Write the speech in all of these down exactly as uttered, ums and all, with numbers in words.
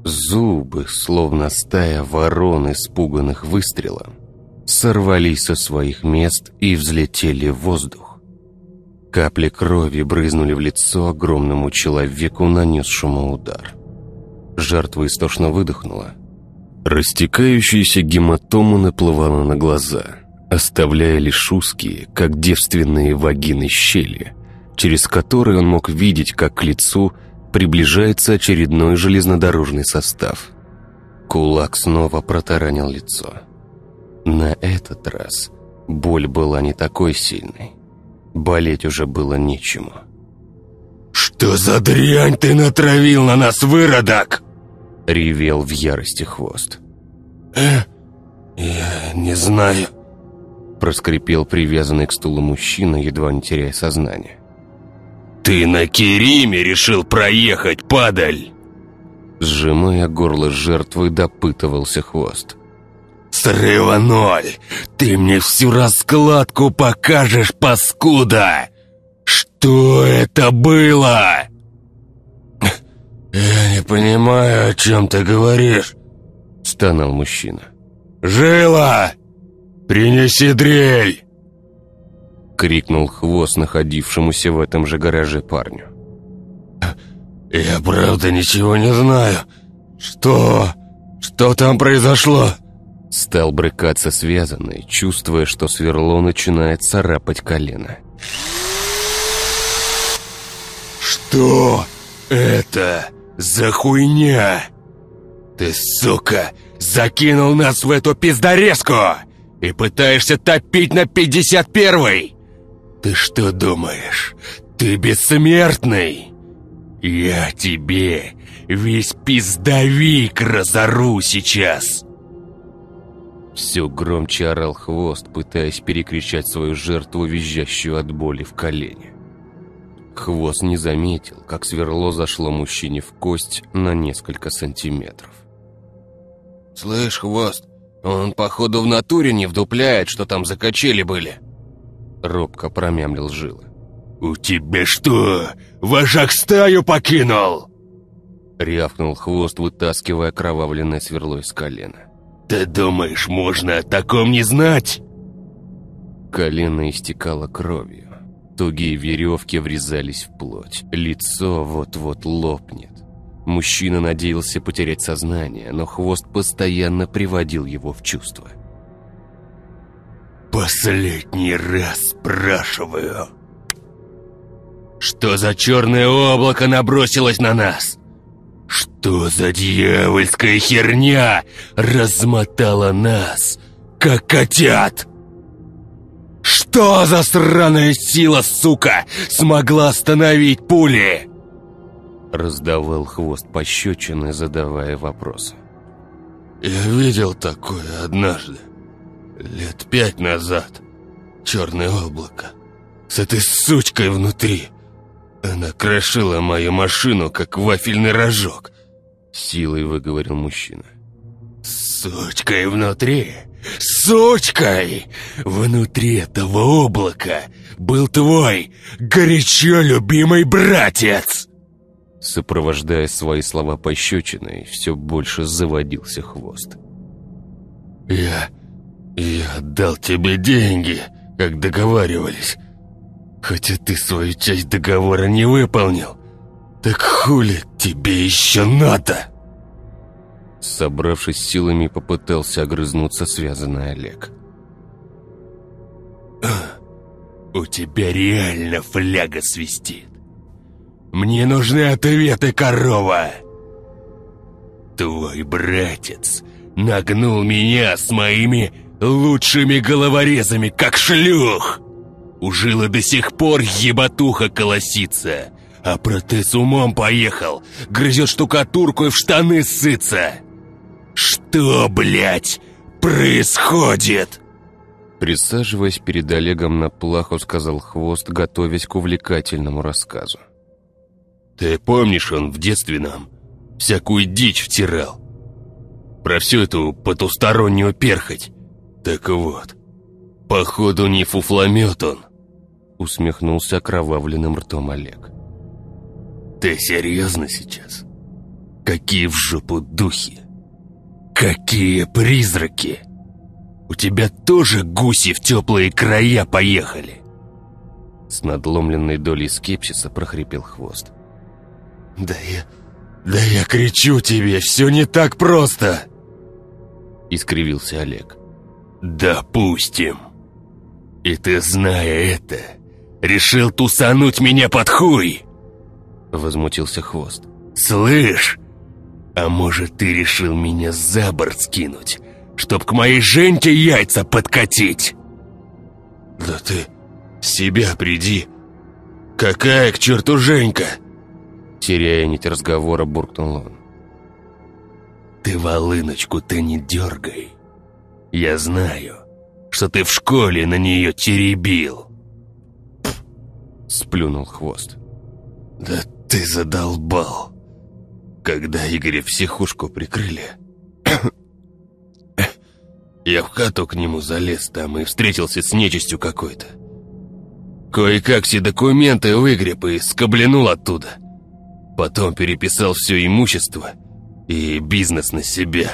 Зубы, словно стая ворон, испуганных выстрелом, сорвались со своих мест и взлетели в воздух. Капли крови брызнули в лицо огромному человеку, нанесшему удар. Жертва истошно выдохнула. Растекающаяся гематома наплывала на глаза, оставляя лишь узкие, как девственные вагины, щели, через которые он мог видеть, как к лицу приближается очередной железнодорожный состав. Кулак снова протаранил лицо. На этот раз боль была не такой сильной. Болеть уже было нечему. «Что за дрянь ты натравил на нас, выродок?» — ревел в ярости Хвост. «Э, я не знаю», — проскрипел привязанный к стулу мужчина, едва не теряя сознание. «Ты на Кериме решил проехать, падаль!» Сжимая горло жертвы, допытывался Хвост. «Срыва ноль! Ты мне всю раскладку покажешь, паскуда! Что это было?» «Я не понимаю, о чем ты говоришь», — стонал мужчина. «Жила! Принеси дрель!» — крикнул Хвост находившемуся в этом же гараже парню. «Я правда ничего не знаю. Что? Что там произошло?» Стал брыкаться связанный, чувствуя, что сверло начинает царапать колено. «Что это за хуйня? Ты, сука, закинул нас в эту пиздорезку и пытаешься топить на пятьдесят первой? Ты что думаешь, ты бессмертный? Я тебе весь пиздовик разору сейчас!» Все громче орал Хвост, пытаясь перекричать свою жертву, визжащую от боли в колене. Хвост не заметил, как сверло зашло мужчине в кость на несколько сантиметров. «Слышь, Хвост, он, походу, в натуре не вдупляет, что там за качели были», — робко промямлил Жила. «У тебя что, вожак стаю покинул?» — рявкнул Хвост, вытаскивая окровавленное сверло из колена. «Ты думаешь, можно о таком не знать?» Колено истекало кровью. Тугие веревки врезались в плоть. Лицо вот-вот лопнет. Мужчина надеялся потерять сознание, но Хвост постоянно приводил его в чувство. «Последний раз спрашиваю. Что за черное облако набросилось на нас? Что за дьявольская херня размотала нас, как котят? Что за сраная сила, сука, смогла остановить пули?» Раздавал Хвост пощечины, задавая вопросы. «Я видел такое однажды, лет пять назад. Черное облако с этой сучкой внутри. Она крошила мою машину, как вафельный рожок», — силой выговорил мужчина. «Сучкой внутри? Сучкой! Внутри этого облака был твой горячо любимый братец!» Сопровождая свои слова пощечиной, все больше заводился Хвост. «Я... я отдал тебе деньги, как договаривались. Хотя ты свою часть договора не выполнил. Так хули тебе еще надо?» Собравшись силами, попытался огрызнуться связанный Олег. «У тебя реально фляга свистит. Мне нужны ответы, корова. Твой братец нагнул меня с моими лучшими головорезами, как шлюх. У Жилы до сих пор ебатуха колосится, а протез умом поехал, грызет штукатурку и в штаны ссыться. Что, блядь, происходит?» Присаживаясь перед Олегом на плаху, сказал Хвост, готовясь к увлекательному рассказу. «Ты помнишь, он в детстве нам всякую дичь втирал? Про всю эту потустороннюю перхоть? Так вот, походу не фуфломет он», — усмехнулся окровавленным ртом Олег. «Ты серьезно сейчас? Какие в жопу духи! Какие призраки! У тебя тоже гуси в теплые края поехали!» С надломленной долей скепсиса прохрипел Хвост. «Да я... да я кричу тебе, все не так просто!» Искривился Олег. «Допустим. И ты, зная это, решил тусануть меня под хуй?» Возмутился Хвост. «Слышь, а может, ты решил меня за борт скинуть, чтоб к моей Женьке яйца подкатить?» «Да ты в себя приди! Какая к черту Женька?» Теряя нить разговора, буркнул он. «Ты волыночку-то не дергай. Я знаю, что ты в школе на нее теребил!» Сплюнул Хвост. «Да ты задолбал! Когда Игоря в психушку прикрыли, я в хату к нему залез там и встретился с нечистью какой-то. Кое-как все документы выгреб и скоблянул оттуда. Потом переписал все имущество и бизнес на себя.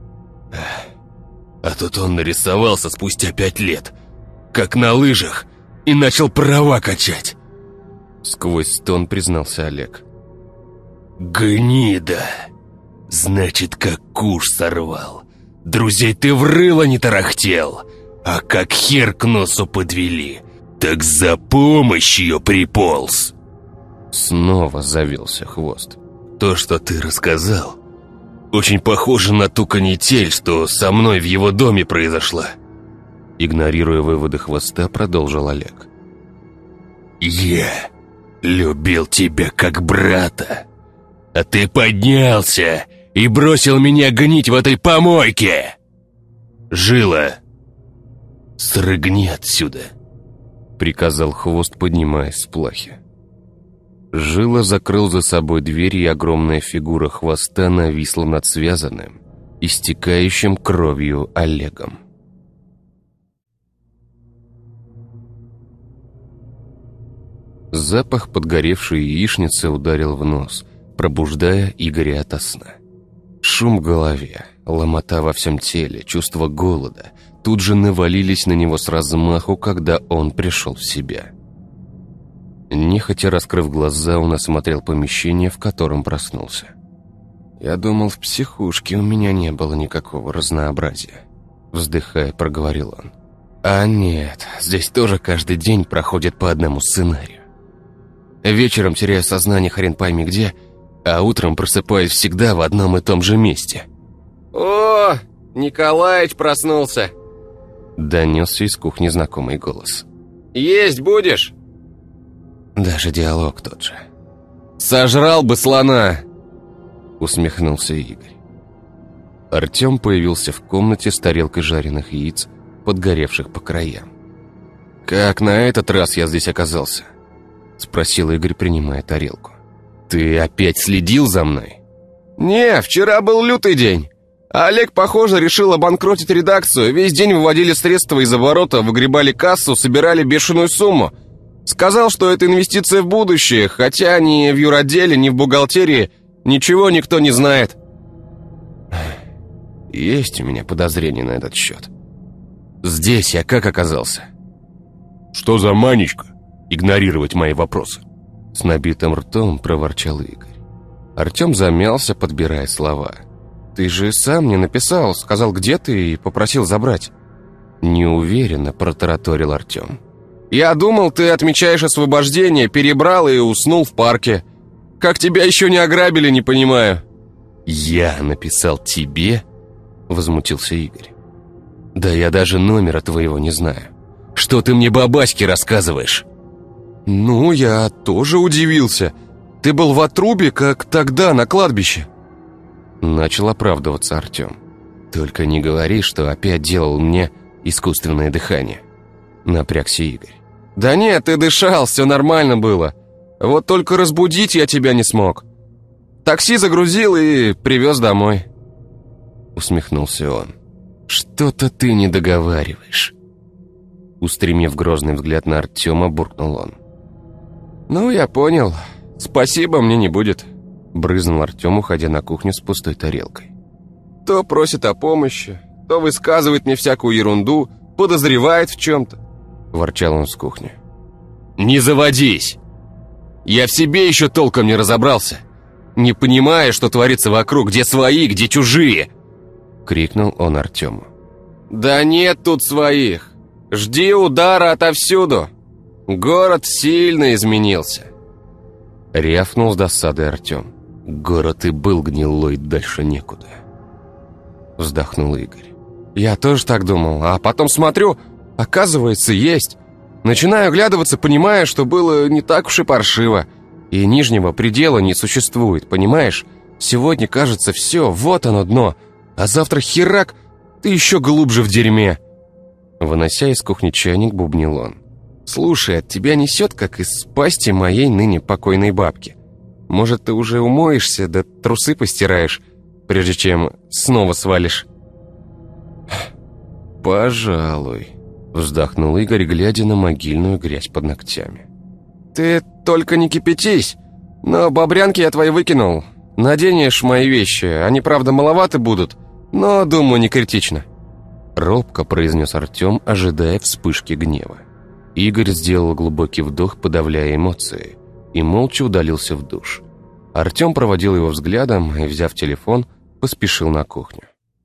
А тут он нарисовался спустя пять лет, как на лыжах, и начал права качать!» Сквозь стон признался Олег. «Гнида! Значит, как куш сорвал. Друзей ты в рыло не тарахтел, а как хер к носу подвели, так за помощью приполз!» Снова завелся Хвост. «То, что ты рассказал, очень похоже на ту канитель, что со мной в его доме произошла». Игнорируя выводы Хвоста, продолжил Олег. «Я любил тебя как брата, а ты поднялся и бросил меня гнить в этой помойке! Жила, срыгни отсюда!» Приказал Хвост, поднимаясь с плахи. Жила закрыл за собой дверь, и огромная фигура Хвоста нависла над связанным, истекающим кровью Олегом. Запах подгоревшей яичницы ударил в нос, пробуждая Игоря ото сна. Шум в голове, ломота во всем теле, чувство голода тут же навалились на него с размаху, когда он пришел в себя. Нехотя раскрыв глаза, он осмотрел помещение, в котором проснулся. «Я думал, в психушке у меня не было никакого разнообразия», — вздыхая, проговорил он. «А нет, здесь тоже каждый день проходит по одному сценарию. Вечером теряю сознание хрен пойми где, а утром просыпаюсь всегда в одном и том же месте». «О, Николаич проснулся!» Донесся из кухни знакомый голос. «Есть будешь?» Даже диалог тот же. «Сожрал бы слона!» Усмехнулся Игорь. Артем появился в комнате с тарелкой жареных яиц, подгоревших по краям. «Как на этот раз я здесь оказался?» Спросил Игорь, принимая тарелку. «Ты опять следил за мной?» «Не, вчера был лютый день. Олег, похоже, решил обанкротить редакцию. Весь день выводили средства из оборота, выгребали кассу, собирали бешеную сумму. Сказал, что это инвестиция в будущее, хотя ни в юротделе, ни в бухгалтерии ничего никто не знает». «Есть у меня подозрения на этот счет. Здесь я как оказался?» «Что за манечка? Игнорировать мои вопросы?» С набитым ртом проворчал Игорь. Артем замялся, подбирая слова. «Ты же сам мне написал, сказал, где ты, и попросил забрать». Неуверенно протараторил Артем. «Я думал, ты отмечаешь освобождение, перебрал и уснул в парке. Как тебя еще не ограбили, не понимаю». «Я написал тебе?» Возмутился Игорь. «Да я даже номера твоего не знаю. Что ты мне бабаськи рассказываешь?» «Ну, я тоже удивился. Ты был в отрубе, как тогда, на кладбище». Начал оправдываться Артем. «Только не говори, что опять делал мне искусственное дыхание». Напрягся Игорь. «Да нет, ты дышал, все нормально было. Вот только разбудить я тебя не смог. Такси загрузил и привез домой». Усмехнулся он. «Что-то ты не договариваешь». Устремив грозный взгляд на Артема, буркнул он. «Ну, я понял. Спасибо, мне не будет». Брызнул Артем, уходя на кухню с пустой тарелкой. То просит о помощи, то высказывает мне всякую ерунду, подозревает в чем-то. Ворчал он с кухни. Не заводись! Я в себе еще толком не разобрался. Не понимая, что творится вокруг, где свои, где чужие. Крикнул он Артему. Да нет тут своих. Жди удара отовсюду. Город сильно изменился. Рявкнул с досадой Артем. Город и был гнилой, дальше некуда. Вздохнул Игорь. Я тоже так думал, а потом смотрю, оказывается, есть. Начинаю оглядываться, понимая, что было не так уж и паршиво. И нижнего предела не существует, понимаешь? Сегодня кажется все, вот оно дно. А завтра херак, ты еще глубже в дерьме. Вынося из кухни чайник, бубнил он. Слушай, от тебя несет, как из пасти моей ныне покойной бабки. Может, ты уже умоешься, да трусы постираешь, прежде чем снова свалишь? Пожалуй. Вздохнул Игорь, глядя на могильную грязь под ногтями. Ты только не кипятись, но бобрянки я твои выкинул. Наденешь мои вещи, они, правда, маловаты будут, но, думаю, не критично. Робко произнес Артем, ожидая вспышки гнева. Игорь сделал глубокий вдох, подавляя эмоции, и молча удалился в душ. Артем проводил его взглядом и, взяв телефон, поспешил на кухню.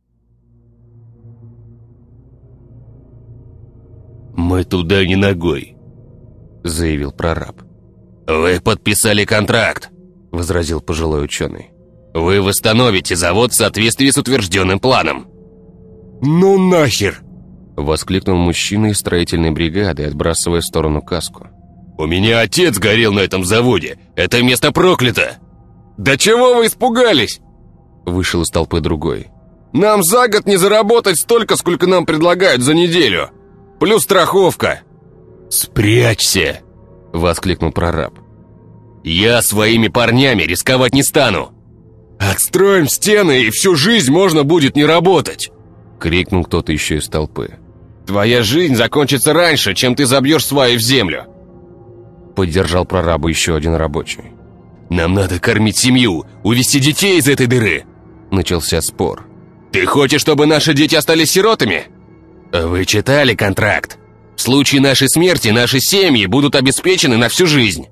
«Мы туда не ногой», — заявил прораб. «Вы подписали контракт», — возразил пожилой ученый. «Вы восстановите завод в соответствии с утвержденным планом». «Ну нахер!» — воскликнул мужчина из строительной бригады, отбрасывая в сторону каску. «У меня отец горел на этом заводе. Это место проклято!» «Да чего вы испугались?» — вышел из толпы другой. «Нам за год не заработать столько, сколько нам предлагают за неделю. Плюс страховка». «Спрячься!» — воскликнул прораб. «Я своими парнями рисковать не стану!» «Отстроим стены, и всю жизнь можно будет не работать!» — крикнул кто-то еще из толпы. «Твоя жизнь закончится раньше, чем ты забьешь сваи в землю!» Поддержал прораба еще один рабочий. «Нам надо кормить семью, увести детей из этой дыры!» Начался спор. «Ты хочешь, чтобы наши дети остались сиротами?» «Вы читали контракт? В случае нашей смерти наши семьи будут обеспечены на всю жизнь!»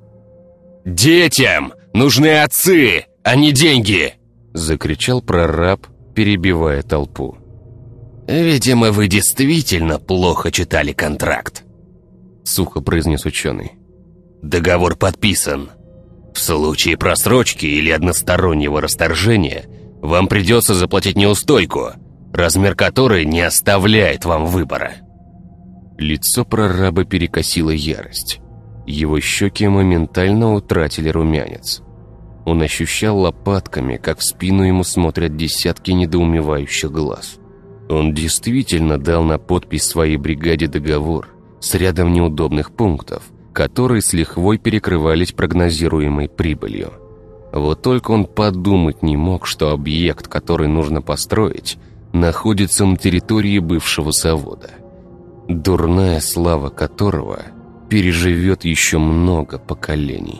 «Детям нужны отцы, а не деньги!» Закричал прораб, перебивая толпу. «Видимо, вы действительно плохо читали контракт», — сухо произнес ученый. «Договор подписан. В случае просрочки или одностороннего расторжения вам придется заплатить неустойку, размер которой не оставляет вам выбора». Лицо прораба перекосило ярость. Его щеки моментально утратили румянец. Он ощущал лопатками, как в спину ему смотрят десятки недоумевающих глаз. Он действительно дал на подпись своей бригаде договор с рядом неудобных пунктов, которые с лихвой перекрывались прогнозируемой прибылью. Вот только он подумать не мог, что объект, который нужно построить, находится на территории бывшего завода, дурная слава которого переживет еще много поколений.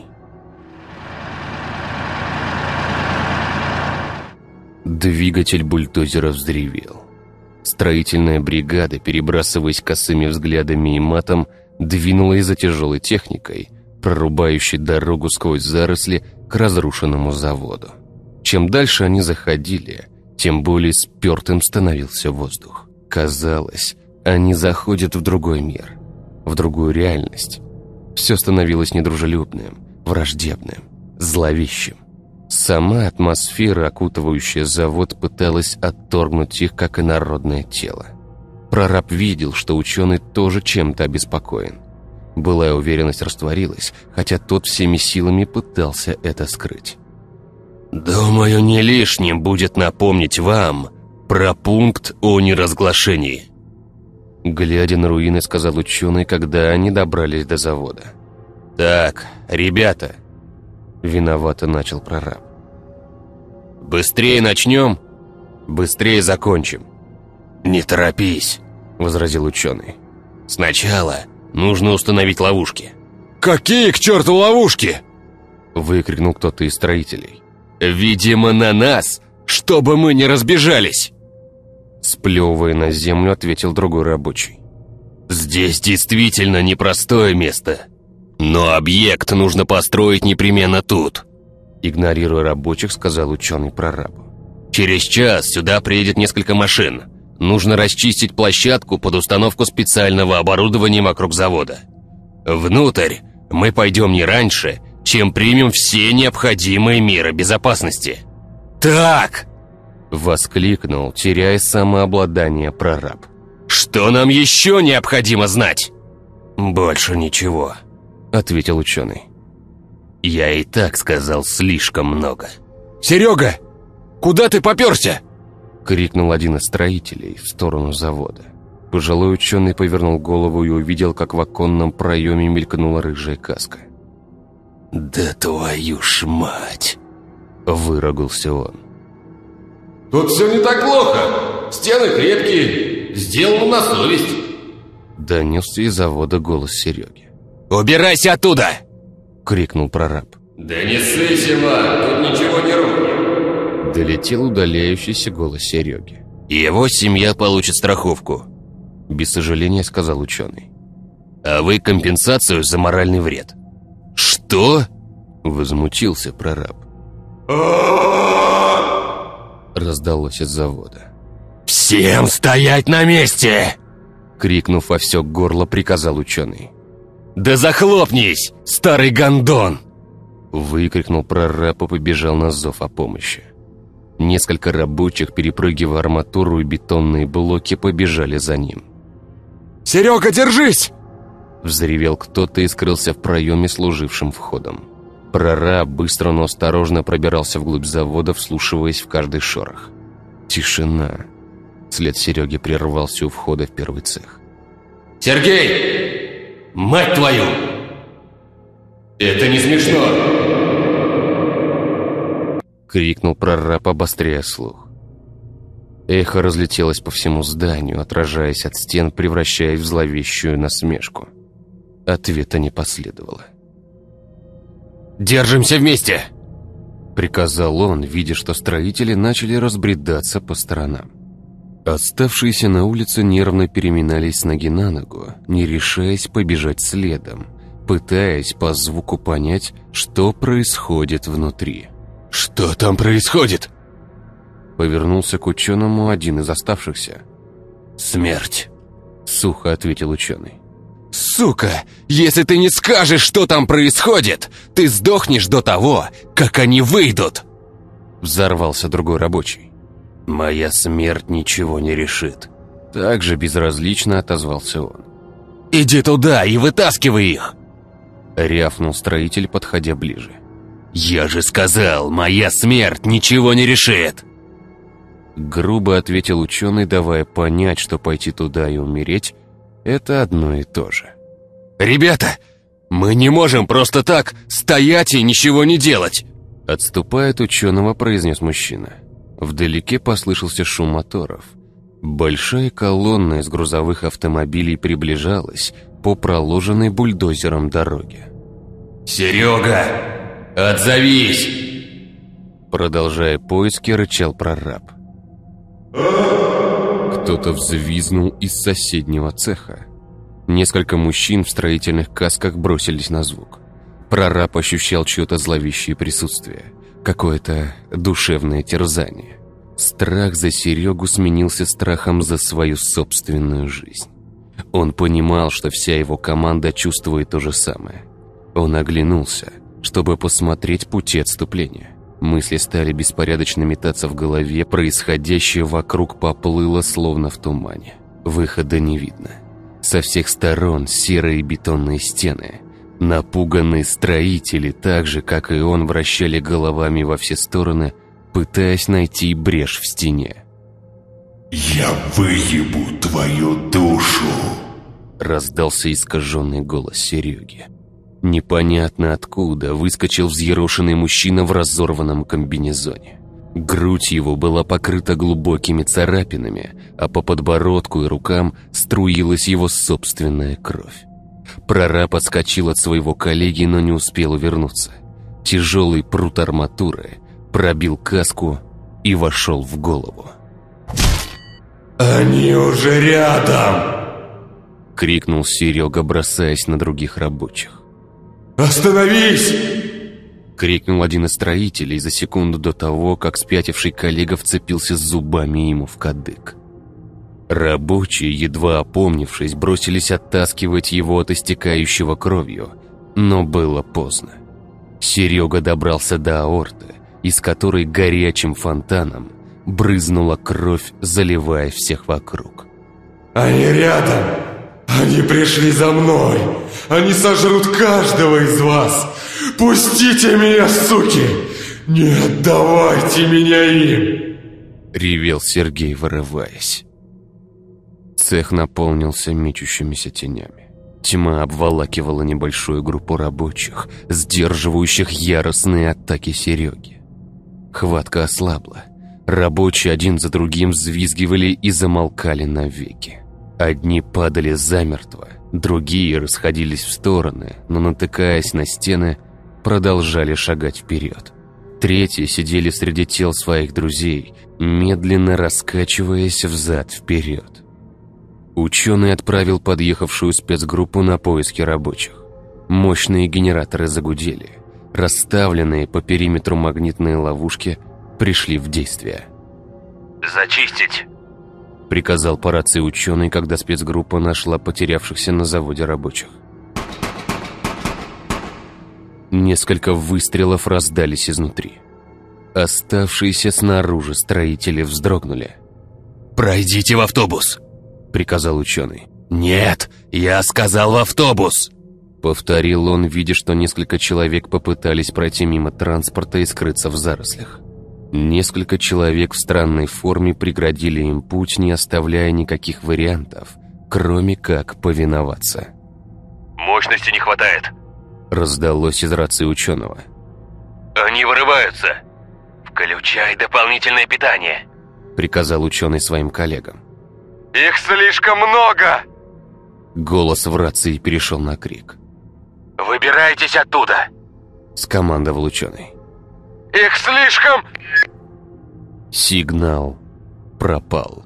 Двигатель бульдозера взревел. Строительная бригада, перебрасываясь косыми взглядами и матом, двинулась за тяжелой техникой, прорубающей дорогу сквозь заросли к разрушенному заводу. Чем дальше они заходили, тем более спертым становился воздух. Казалось, они заходят в другой мир, в другую реальность. Все становилось недружелюбным, враждебным, зловещим. Сама атмосфера, окутывающая завод, пыталась отторгнуть их, как инородное тело. Прораб видел, что ученый тоже чем-то обеспокоен. Былая уверенность растворилась, хотя тот всеми силами пытался это скрыть. «Думаю, не лишним будет напомнить вам про пункт о неразглашении», глядя на руины, сказал ученый, когда они добрались до завода. «Так, ребята», виновато начал прораб. «Быстрее начнем, быстрее закончим». «Не торопись», — возразил ученый. «Сначала нужно установить ловушки». «Какие к черту ловушки?» Выкрикнул кто-то из строителей. «Видимо, на нас, чтобы мы не разбежались!» Сплевывая на землю, ответил другой рабочий. «Здесь действительно непростое место. Но объект нужно построить непременно тут», игнорируя рабочих, сказал ученый-прорабу. «Через час сюда приедет несколько машин. Нужно расчистить площадку под установку специального оборудования вокруг завода. Внутрь мы пойдем не раньше, чем примем все необходимые меры безопасности. Так!» Воскликнул, теряя самообладание, прораб. «Что нам еще необходимо знать?» «Больше ничего», — ответил ученый. «Я и так сказал слишком много». «Серега, куда ты попёрся?» — крикнул один из строителей в сторону завода. Пожилой ученый повернул голову и увидел, как в оконном проеме мелькнула рыжая каска. «Да твою ж мать!» — выругался он. «Тут все не так плохо. Стены крепкие, сделано на совесть», — донесся из завода голос Сереги. «Убирайся оттуда!» — крикнул прораб. «Да не ссыся, Ма, тут ничего не рухнет!» Долетел удаляющийся голос Сереги. «Его семья получит страховку», — без сожаления сказал ученый. «А вы компенсацию за моральный вред». «Что?» — возмутился прораб. Раздалось из завода. «Всем стоять на месте!» Крикнув во все горло, приказал ученый. «Да захлопнись, старый гондон!» Выкрикнул прораб и побежал на зов о помощи. Несколько рабочих, перепрыгивая арматуру и бетонные блоки, побежали за ним. «Серега, держись!» Взревел кто-то и скрылся в проеме, служившим входом. Прораб быстро, но осторожно пробирался вглубь завода, вслушиваясь в каждый шорох. Тишина. След Сереги прервался у входа в первый цех. «Сергей! Мать твою! Это не смешно!» Крикнул прораб, обостряя слух. Эхо разлетелось по всему зданию, отражаясь от стен, превращаясь в зловещую насмешку. Ответа не последовало. «Держимся вместе!» Приказал он, видя, что строители начали разбредаться по сторонам. Оставшиеся на улице нервно переминались с ноги на ногу, не решаясь побежать следом, пытаясь по звуку понять, что происходит внутри. «Что там происходит?» Повернулся к ученому один из оставшихся. «Смерть», — сухо ответил ученый. «Сука, если ты не скажешь, что там происходит, ты сдохнешь до того, как они выйдут!» Взорвался другой рабочий. «Моя смерть ничего не решит», — также безразлично отозвался он. «Иди туда и вытаскивай их!» Рявкнул строитель, подходя ближе. «Я же сказал, моя смерть ничего не решит!» Грубо ответил ученый, давая понять, что пойти туда и умереть — это одно и то же. «Ребята, мы не можем просто так стоять и ничего не делать!» Отступая от ученого, произнес мужчина. Вдалеке послышался шум моторов. Большая колонна из грузовых автомобилей приближалась по проложенной бульдозером дороге. «Серега, отзовись!» Продолжая поиски, рычал прораб. Кто-то взвизнул из соседнего цеха. Несколько мужчин в строительных касках бросились на звук. Прораб ощущал чье-то зловещее присутствие, какое-то душевное терзание. Страх за Серегу сменился страхом за свою собственную жизнь. Он понимал, что вся его команда чувствует то же самое. Он оглянулся, чтобы посмотреть пути отступления. Мысли стали беспорядочно метаться в голове, происходящее вокруг поплыло, словно в тумане. Выхода не видно. Со всех сторон серые бетонные стены. Напуганные строители, так же, как и он, вращали головами во все стороны, пытаясь найти брешь в стене. «Я выебу твою душу!» Раздался искаженный голос Сереги. Непонятно откуда выскочил взъерошенный мужчина в разорванном комбинезоне. Грудь его была покрыта глубокими царапинами, а по подбородку и рукам струилась его собственная кровь. Прораб отскочил от своего коллеги, но не успел увернуться. Тяжелый прут арматуры пробил каску и вошел в голову. «Они уже рядом!» — крикнул Серега, бросаясь на других рабочих. «Остановись!» — крикнул один из строителей за секунду до того, как спятивший коллега вцепился зубами ему в кадык. Рабочие, едва опомнившись, бросились оттаскивать его от истекающего кровью, но было поздно. Серега добрался до аорты, из которой горячим фонтаном брызнула кровь, заливая всех вокруг. «Они рядом! Они пришли за мной! Они сожрут каждого из вас! Пустите меня, суки! Не отдавайте меня им!» — ревел Сергей, вырываясь. Цех наполнился мечущимися тенями. Тьма обволакивала небольшую группу рабочих, сдерживающих яростные атаки Сереги. Хватка ослабла. Рабочие один за другим взвизгивали и замолкали навеки. Одни падали замертво, другие расходились в стороны, но, натыкаясь на стены, продолжали шагать вперед. Третьи сидели среди тел своих друзей, медленно раскачиваясь взад-вперед. Ученый отправил подъехавшую спецгруппу на поиски рабочих. Мощные генераторы загудели. Расставленные по периметру магнитные ловушки пришли в действие. «Зачистить!» — приказал по рации ученый, когда спецгруппа нашла потерявшихся на заводе рабочих. Несколько выстрелов раздались изнутри. Оставшиеся снаружи строители вздрогнули. «Пройдите в автобус!» — приказал ученый. «Нет, я сказал в автобус!» Повторил он, видя, что несколько человек попытались пройти мимо транспорта и скрыться в зарослях. Несколько человек в странной форме преградили им путь, не оставляя никаких вариантов, кроме как повиноваться. «Мощности не хватает!» — раздалось из рации ученого. «Они вырываются! Включай дополнительное питание!» — приказал ученый своим коллегам. «Их слишком много!» Голос в рации перешел на крик. «Выбирайтесь оттуда!» — скомандовал ученый. «Их слишком...» Сигнал пропал.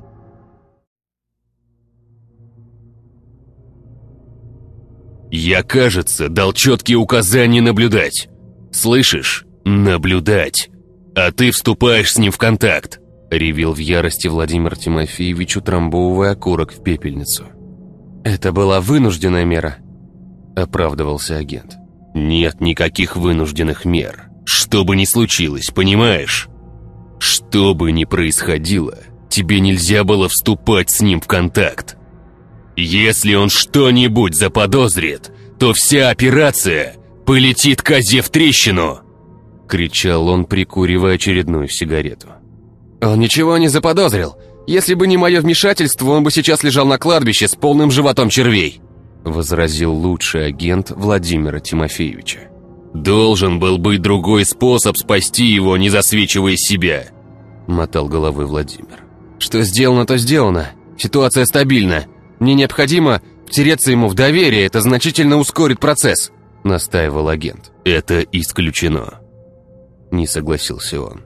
«Я, кажется, дал четкие указания наблюдать. Слышишь? Наблюдать. А ты вступаешь с ним в контакт!» — ревел в ярости Владимир Тимофеевич, утрамбовывая окурок в пепельницу. «Это была вынужденная мера», — оправдывался агент. «Нет никаких вынужденных мер. Что бы ни случилось, понимаешь? Что бы ни происходило, тебе нельзя было вступать с ним в контакт. Если он что-нибудь заподозрит, то вся операция полетит козе в трещину!» — кричал он, прикуривая очередную сигарету. «Он ничего не заподозрил. Если бы не мое вмешательство, он бы сейчас лежал на кладбище с полным животом червей», — возразил лучший агент Владимира Тимофеевича. «Должен был быть другой способ спасти его, не засвечивая себя», — мотал головой Владимир. «Что сделано, то сделано. Ситуация стабильна. Мне необходимо втереться ему в доверие, это значительно ускорит процесс», — настаивал агент. «Это исключено», — не согласился он.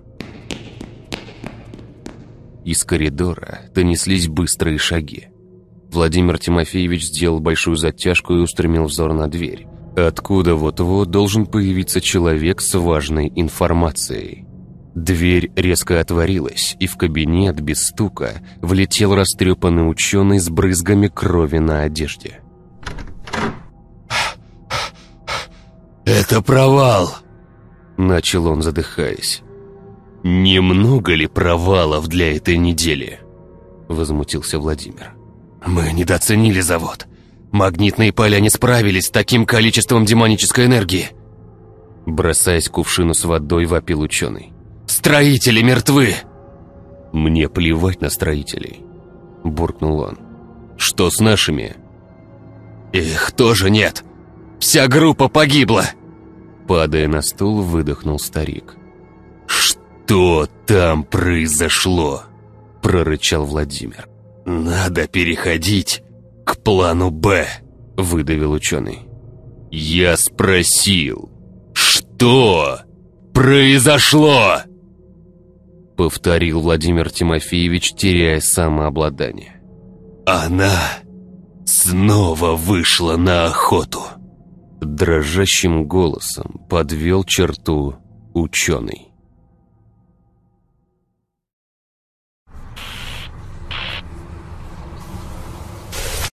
Из коридора донеслись быстрые шаги. Владимир Тимофеевич сделал большую затяжку и устремил взор на дверь, откуда вот-вот должен появиться человек с важной информацией. Дверь резко отворилась, и в кабинет без стука влетел растрепанный ученый с брызгами крови на одежде. «Это провал!» — начал он, задыхаясь. «Немного ли провалов для этой недели?» — возмутился Владимир. «Мы недооценили завод. Магнитные поля не справились с таким количеством демонической энергии!» Бросаясь к кувшину с водой, вопил ученый. «Строители мертвы!» «Мне плевать на строителей», — буркнул он. «Что с нашими?» «Их тоже нет! Вся группа погибла!» Падая на стул, выдохнул старик. «Что там произошло?» — прорычал Владимир. «Надо переходить к плану «Б», — выдавил ученый. «Я спросил, что произошло?» — повторил Владимир Тимофеевич, теряя самообладание. «Она снова вышла на охоту!» Дрожащим голосом подвел черту ученый.